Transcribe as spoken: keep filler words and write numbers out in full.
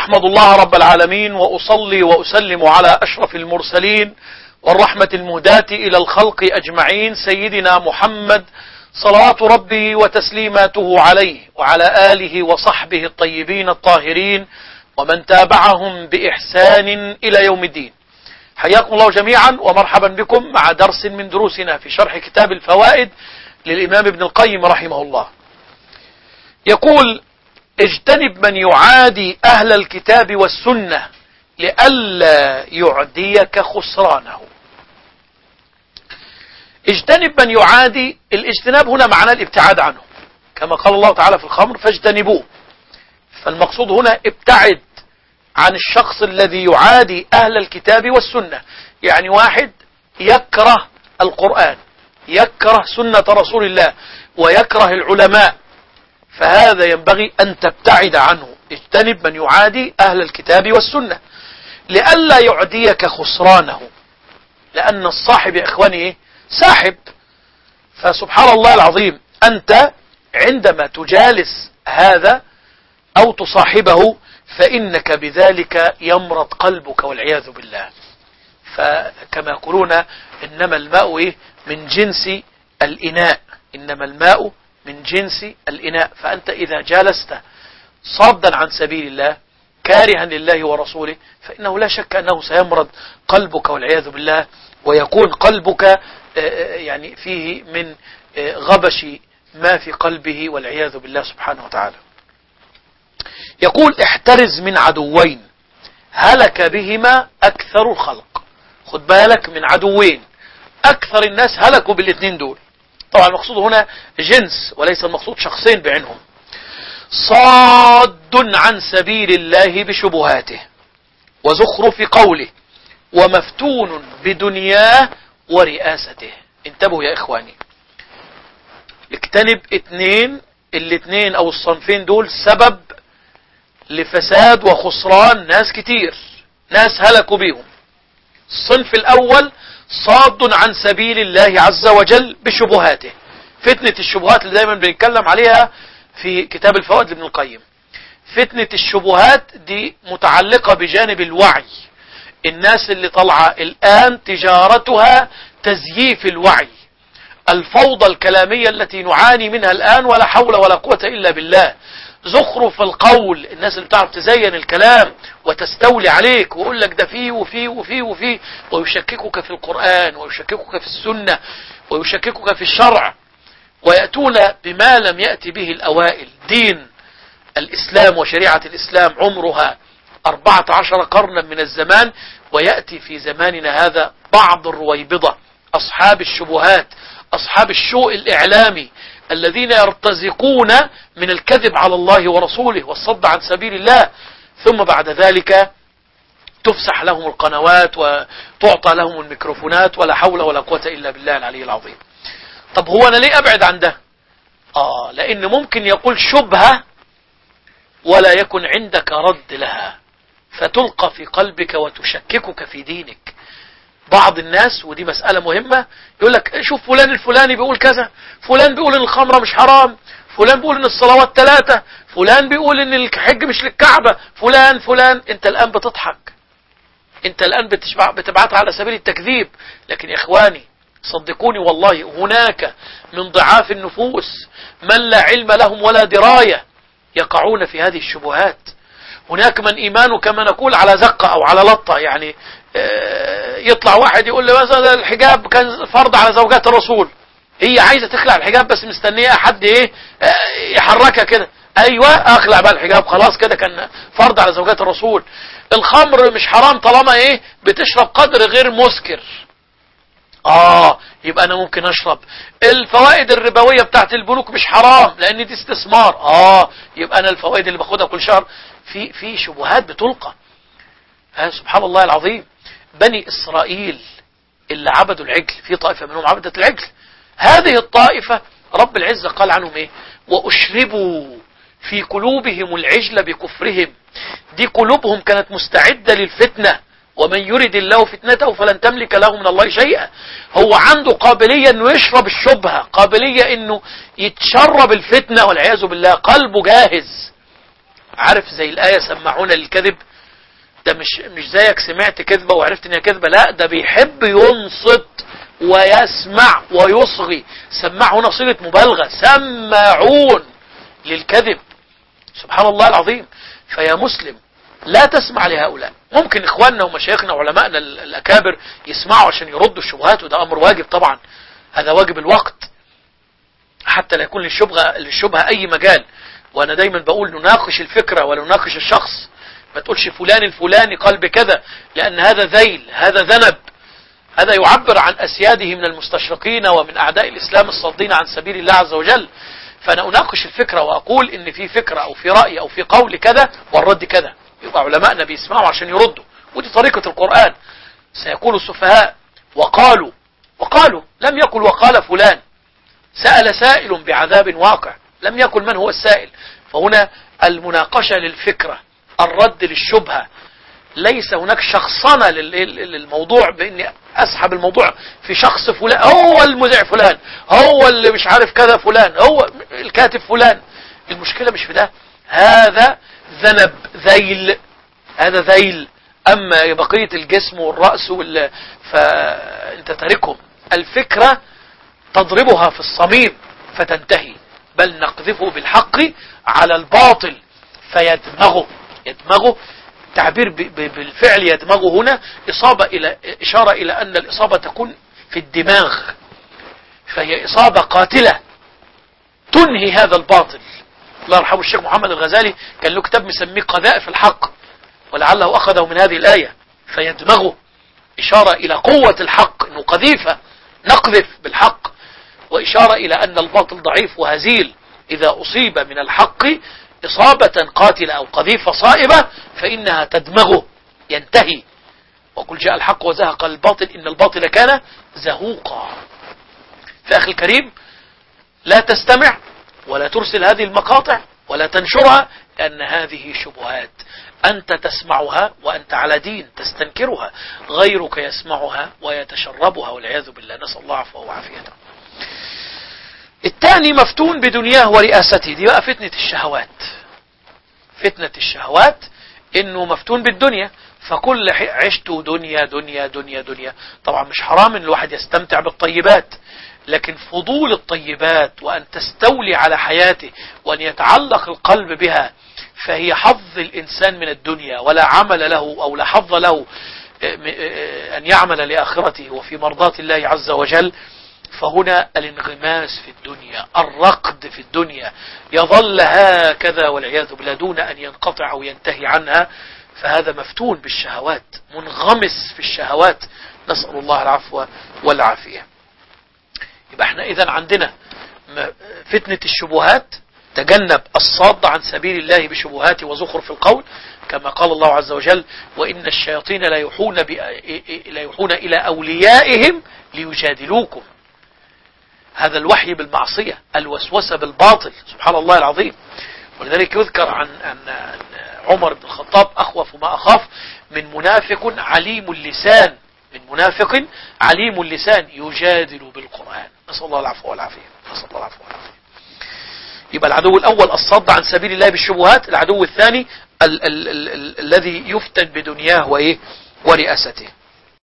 أحمد الله رب العالمين وأصلي وأسلم على أشرف المرسلين والرحمة المهداة إلى الخلق أجمعين سيدنا محمد صلوات ربي وتسليماته عليه وعلى آله وصحبه الطيبين الطاهرين ومن تابعهم بإحسان إلى يوم الدين. حياكم الله جميعا ومرحبا بكم مع درس من دروسنا في شرح كتاب الفوائد للإمام ابن القيم رحمه الله. يقول: اجتنب من يعادي أهل الكتاب والسنة لئلا يعديك خسرانه. اجتنب من يعادي، الاجتناب هنا معناه الابتعاد عنه، كما قال الله تعالى في الخمر: فاجتنبوه. فالمقصود هنا ابتعد عن الشخص الذي يعادي أهل الكتاب والسنة، يعني واحد يكره القرآن، يكره سنة رسول الله، ويكره العلماء، فهذا ينبغي أن تبتعد عنه. اجتنب من يعادي أهل الكتاب والسنة لئلا يعديك خسرانه، لأن الصاحب يا إخواني إيه؟ ساحب. فسبحان الله العظيم، أنت عندما تجالس هذا أو تصاحبه فإنك بذلك يمرض قلبك والعياذ بالله. فكما يقولون: إنما الماء إيه؟ من جنس الإناء، إنما الماء من جنس الإناء. فأنت إذا جالست صادا عن سبيل الله كارها لله ورسوله فإنه لا شك أنه سيمرض قلبك والعياذ بالله، ويكون قلبك يعني فيه من غبش ما في قلبه والعياذ بالله سبحانه وتعالى. يقول: احترز من عدوين هلك بهما أكثر الخلق. خد بالك من عدوين أكثر الناس هلكوا بالاثنين دول. طبعا المقصود هنا جنس وليس المقصود شخصين بعينهم. صاد عن سبيل الله بشبهاته وزخرف قوله ومفتون بدنياه ورئاسته. انتبهوا يا إخواني، اجتنب اثنين، الاثنين أو الصنفين دول سبب لفساد وخسران ناس كتير، ناس هلكوا بيهم. الصنف الأول صاد عن سبيل الله عز وجل بشبهاته، فتنة الشبهات اللي دايما بنتكلم عليها في كتاب الفوائد لابن القيم. فتنة الشبهات دي متعلقة بجانب الوعي. الناس اللي طلع الآن تجارتها تزييف الوعي، الفوضى الكلامية التي نعاني منها الآن ولا حول ولا قوة إلا بالله. زخرف القول، الناس اللي بتعرف تزين الكلام وتستولي عليك ويقول لك ده فيه وفيه وفيه وفيه، ويشككك في القرآن ويشككك في السنة ويشككك في الشرع، ويأتون بما لم يأتي به الأوائل. دين الإسلام وشريعة الإسلام عمرها أربعة عشر قرنا من الزمان، ويأتي في زماننا هذا بعض الرويبضة، أصحاب الشبهات، أصحاب الشوء الإعلامي، الذين يرتزقون من الكذب على الله ورسوله والصد عن سبيل الله، ثم بعد ذلك تفسح لهم القنوات وتعطى لهم الميكروفونات ولا حول ولا قوة إلا بالله العلي العظيم. طب هو أنا ليه أبعد عن ده؟ آه لأن ممكن يقول شبهة ولا يكن عندك رد لها، فتلقى في قلبك وتشككك في دينك. بعض الناس، ودي مسألة مهمة، يقول لك شوف فلان الفلاني بيقول كذا، فلان بيقول ان الخمرة مش حرام، فلان بيقول ان الصلوات ثلاثة، فلان بيقول ان الحج مش للكعبة، فلان فلان. انت الآن بتضحك، انت الآن بتبعتها على سبيل التكذيب. لكن يا اخواني صدقوني والله هناك من ضعاف النفوس من لا علم لهم ولا دراية يقعون في هذه الشبهات. هناك من إيمانه كما نقول على زقة أو على لطة، يعني يطلع واحد يقول له مثلا الحجاب كان فرض على زوجات الرسول، هي عايزة تخلع الحجاب بس مستنية حد ايه يحركها كده، ايوه اخلع بقى الحجاب خلاص كده كان فرض على زوجات الرسول. الخمر مش حرام طالما ايه بتشرب قدر غير مسكر، اه يبقى انا ممكن اشرب. الفوائد الربوية بتاعت البنوك مش حرام لان دي استثمار، اه يبقى انا الفوائد اللي باخدها كل شهر. في في شبهات بتلقى. ها سبحان الله العظيم، بني إسرائيل اللي عبدوا العجل، في طائفة منهم عبدت العجل، هذه الطائفة رب العزة قال عنهم ايه؟ وأشربوا في قلوبهم العجل بكفرهم. دي قلوبهم كانت مستعدة للفتنة، ومن يرد الله فتنته فلن تملك له من الله شيئا. هو عنده قابلية انه يشرب الشبهة، قابلية انه يتشرب الفتنة والعياذ بالله، قلبه جاهز. عارف زي الآية سمعونا للكذب، ده مش مش زيك سمعت كذبة وعرفت ان هي كذبة، لا ده بيحب ينصت ويسمع ويصغي. سمع هنا صيغة مبالغة، سماعون للكذب. سبحان الله العظيم. فيا مسلم لا تسمع لهؤلاء. ممكن اخواننا ومشايخنا وعلمائنا الاكابر يسمعوا عشان يردوا الشبهات، وده امر واجب طبعا، هذا واجب الوقت حتى لا يكون للشبهة للشبهة اي مجال. وانا دايما بقول نناقش الفكرة ولا نناقش الشخص. ما تقولش فلان الفلاني قال بكذا، لان هذا ذيل، هذا ذنب، هذا يعبر عن اسياده من المستشرقين ومن اعداء الاسلام الصادين عن سبيل الله عز وجل. فانا اناقش الفكرة واقول ان في فكرة او في رأي او في قول كذا والرد كذا، يبقى علماءنا بيسمعوا عشان يردوا، ودي طريقة القرآن. سيقول السفهاء وقالوا، وقالوا لم يقل وقال فلان. سأل سائل بعذاب واقع، لم يقل من هو السائل. فهنا المناقشة للفكرة، الرد للشبهة، ليس هناك شخصنة للموضوع بإني أسحب الموضوع في شخص فلان، هو المذيع فلان، هو اللي مش عارف كذا فلان، هو الكاتب فلان. المشكلة مش في ده، هذا ذنب ذيل، هذا ذيل. أما بقية الجسم والرأس وال... فأنت تاركهم. الفكرة تضربها في الصميم فتنتهي، بل نقذفه بالحق على الباطل فيدمغه. يدمغه تعبير ب... ب... بالفعل يدمغه هنا إصابة إلى إشارة إلى أن الإصابة تكون في الدماغ، فهي إصابة قاتلة تنهي هذا الباطل. الله يرحمه الشيخ محمد الغزالي كان له كتاب مسميه قذائف الحق، ولعله أخذه من هذه الآية. فيدمغه إشارة إلى قوة الحق، إنه قذيفة نقذف بالحق، وإشارة إلى أن الباطل ضعيف وهزيل. إذا أصيب من الحق إصابة قاتلة أو قذيفة صائبة فإنها تدمغه، ينتهي. وقل جاء الحق وزهق الباطل إن الباطل كان زهوقا. فأخي الكريم لا تستمع ولا ترسل هذه المقاطع ولا تنشرها، لأن هذه شبهات أنت تسمعها وأنت على دين تستنكرها، غيرك يسمعها ويتشربها والعياذ بالله، نسأل الله عفوه وعافيته. الثاني مفتون بدنياه ورئاسته، دي بقى فتنة الشهوات. فتنة الشهوات إنه مفتون بالدنيا، فكل عشته دنيا دنيا دنيا دنيا. طبعا مش حرام إن الواحد يستمتع بالطيبات، لكن فضول الطيبات وأن تستولي على حياته وأن يتعلق القلب بها، فهي حظ الإنسان من الدنيا، ولا عمل له أو لا حظ له أن يعمل لآخرته وفي مرضاة الله عز وجل. فهنا الانغماس في الدنيا، الرقد في الدنيا، يظل هكذا والعياذ بالله دون أن ينقطع أو ينتهي عنها. فهذا مفتون بالشهوات، منغمس في الشهوات، نسأل الله العفو والعافية. يبقى احنا إذن عندنا فتنة الشبهات، تجنب الصاد عن سبيل الله بشبهات وزخرف القول، كما قال الله عز وجل وإن الشياطين لا يوحون, لا يوحون إلى أوليائهم ليجادلوكم. هذا الوحي بالمعصية، الوسوسة بالباطل، سبحان الله العظيم. ولذلك يذكر عن أن عمر بن الخطاب أخوف ما أخاف من منافق عليم اللسان، من منافق عليم اللسان يجادل بالقرآن، نسأل الله العفو والعافية، نسأل الله العفو والعافية. يبقى العدو الأول الصد عن سبيل الله بالشبهات، العدو الثاني ال ال ال ال الذي يفتن بدنياه وإيه ورئاسته.